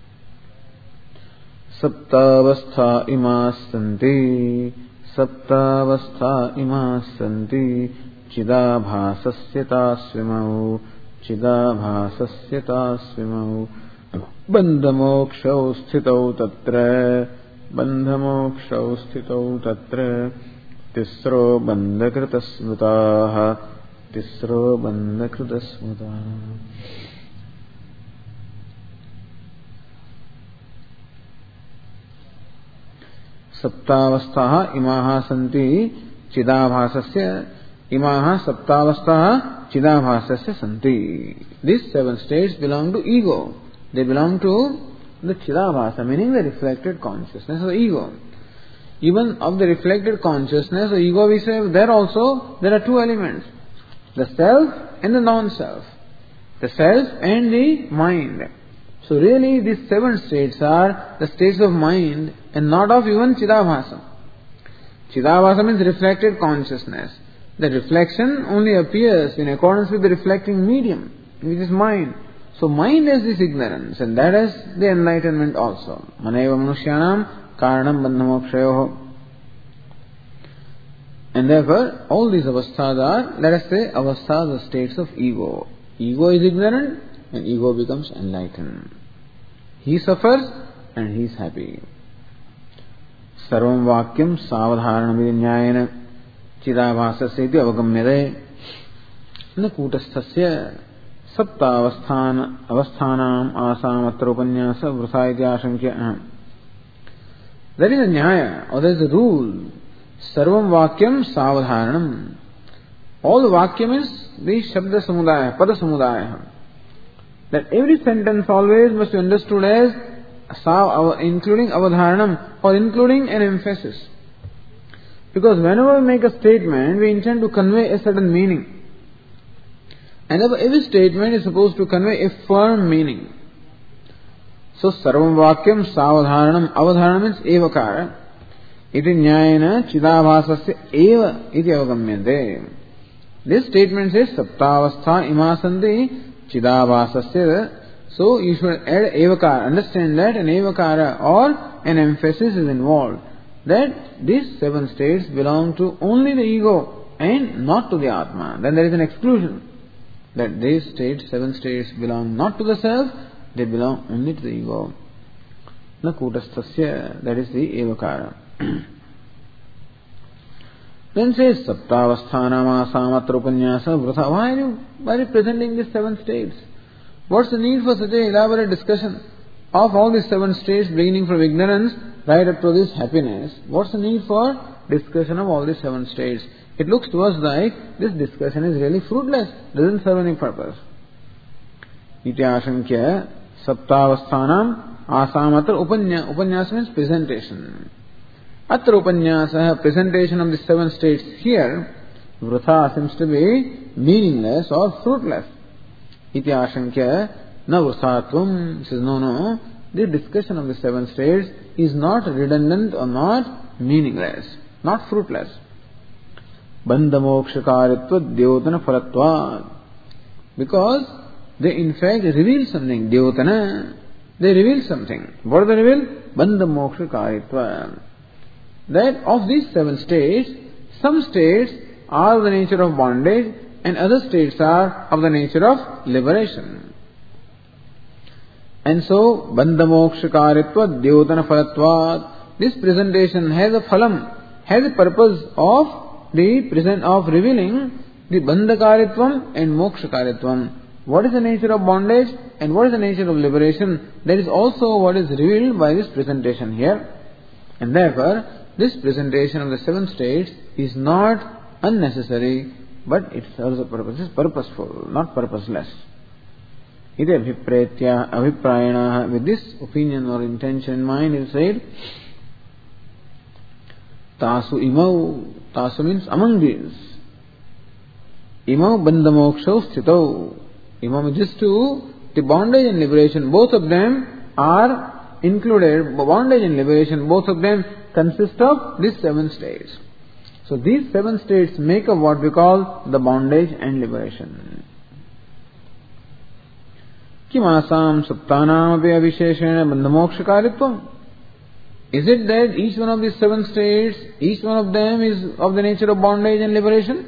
Saptavastha imas santi, saptavastha imas santi, chidabhasasya tasvimau, chidabhasasya tasvimau, bandhamokshau sthitau tatra, bandhamokshau sthitau tatra, tisro bandhakritasmutaha, tisro bandhakritasmutaha. Saptavasthaha imaha santi chidabhasasya, imaha saptavasthaha chidabhasasya santi. These seven states belong to ego. They belong to the chidabhasa, meaning the reflected consciousness of the ego. Even of the reflected consciousness of ego, we say there also there are two elements, the self and the non-self, the self and the mind. So really these seven states are the states of mind and not of even Chidabhasa. Chidabhasa means reflected consciousness. The reflection only appears in accordance with the reflecting medium, which is mind. So mind has this ignorance, and that is the enlightenment also. Maneva manushyanam karanam bandhamokshayoho. And therefore, all these avasthas are, let us say, avasthas are states of ego. Ego is ignorant, and ego becomes enlightened. He suffers, and he is happy. Sarvam vakyam savadharanam vinyayena chidabhasasya iti avagamyade na kutasthasya saptavasthan avasthanam asam atra upanyasa vrtha iti ashankya. There is a nyaya, or there is a rule. Sarvam vakyam savadharanam. All the vakyam is the shabda samudaya, pada samudaya. That every sentence always must be understood as including avadharanam, or including an emphasis. Because whenever we make a statement, we intend to convey a certain meaning. And every statement is supposed to convey a firm meaning. So, sarvam vakyam savadharanam, avadharanam means evakara. Iti nyayena chidabhasasya eva iti avagamyante. This statement says saptavastha imasanti chidabhasasya. So you should add evakara. Understand that an evakara or an emphasis is involved. That these seven states belong to only the ego and not to the Atma. Then there is an exclusion. That these states, seven states belong not to the self, they belong only to the ego. na kutasthasya, that is the evakara. Then says saptavasthanam asamatra upanyasa vratha. Why are you, why are you presenting these seven states? What's the need for such an elaborate discussion of all these seven states, beginning from ignorance right up to this happiness? What's the need for discussion of all these seven states? It looks to us like this discussion is really fruitless, doesn't serve any purpose. Iti ashankya saptavasthanam asamatra upanya. Upanyasa means presentation. Atra upanyasa, presentation of the seven states here, vratha seems to be meaningless or fruitless. Iti ashankya na vrathatvam. Says no, no. The discussion of the seven states is not redundant or not meaningless, not fruitless. Bandha moksha karitva dyotana phalatvad. Because they in fact reveal something. Dyotana, they reveal something. What do they reveal? Bandha moksha karitva. That of these seven states, some states are of the nature of bondage and other states are of the nature of liberation. And so, bandha moksha karitva dyotana phalatvad. This presentation has a phalam, has a purpose of the present of revealing the bandhakaritvam and mokshakaritvam. What is the nature of bondage and what is the nature of liberation? That is also what is revealed by this presentation here. And therefore, this presentation of the seven states is not unnecessary, but it serves a purpose. It is purposeful, not purposeless. Iti abhipretya abhiprayana. With this opinion or intention in mind, it is said, Tasu imau. Tasu means among these. Imau bandha moksha sthitau. Imau means just to the bondage and liberation. Both of them are included. Bondage and liberation, both of them consist of these seven states. So these seven states make up what we call the bondage and liberation. Kimasam saptanam api avisheshena bandha moksha karitvam. Is it that each one of these seven states, each one of them is of the nature of bondage and liberation?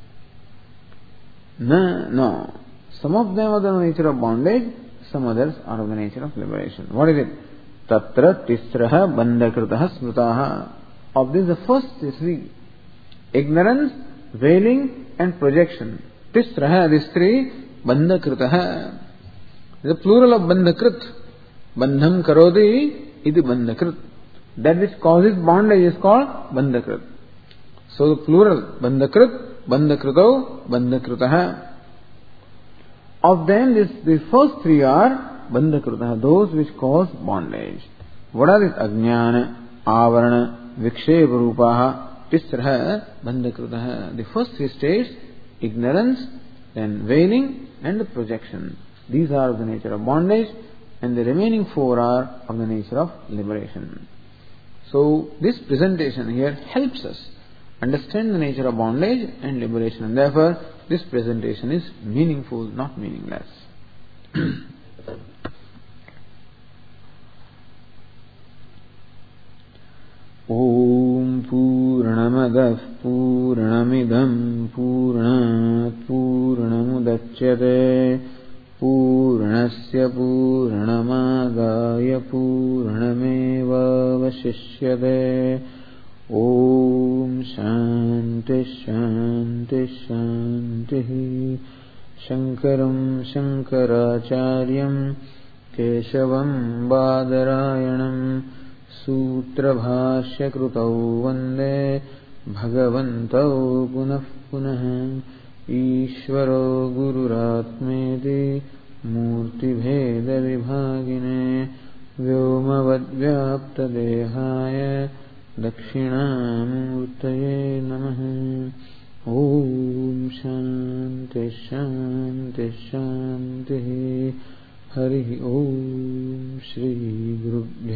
No, no. Some of them are of the nature of bondage, some others are of the nature of liberation. What is it? Tatra tisraha bandhakritaha smrutaha. Of this, the first is three. Ignorance, veiling and projection. Tisraha, these three, bandhakritaha. The plural of bandhakrit. Bandham karodi, iti bandhakrit. That which causes bondage is called bandhakrit. So the plural, bandhakrit, bandhakrito, bandhakritaha. Of them, this, the first three are bandhakritaha, those which cause bondage. What are these? Ajnana, avarana, vikshepa rupaha, tisraha, bandhakritaha. The first three states, ignorance, then veiling and the projection. These are of the nature of bondage, and the remaining four are of the nature of liberation. So this presentation here helps us understand the nature of bondage and liberation, and therefore this presentation is meaningful, not meaningless. Om Purnamadah Purnamidam Purnat Purnamudachyate Purnasya Purnamadaya Purnameva Vashishyate. Om Shanti Shanti Shanti. Shankaram Shankaracharyam Keshavam Badarayanam Sutra Bhashya Krutau Vande Bhagavantau Punah Punah. Ishvaro Gururatmeti Murti Bheda Vibhagine Vyomavad Vyapta Dehaya Dakshinamurtaye Namaha. Om Shanti Shanti Shanti. Hari Om Shri Gurubhyo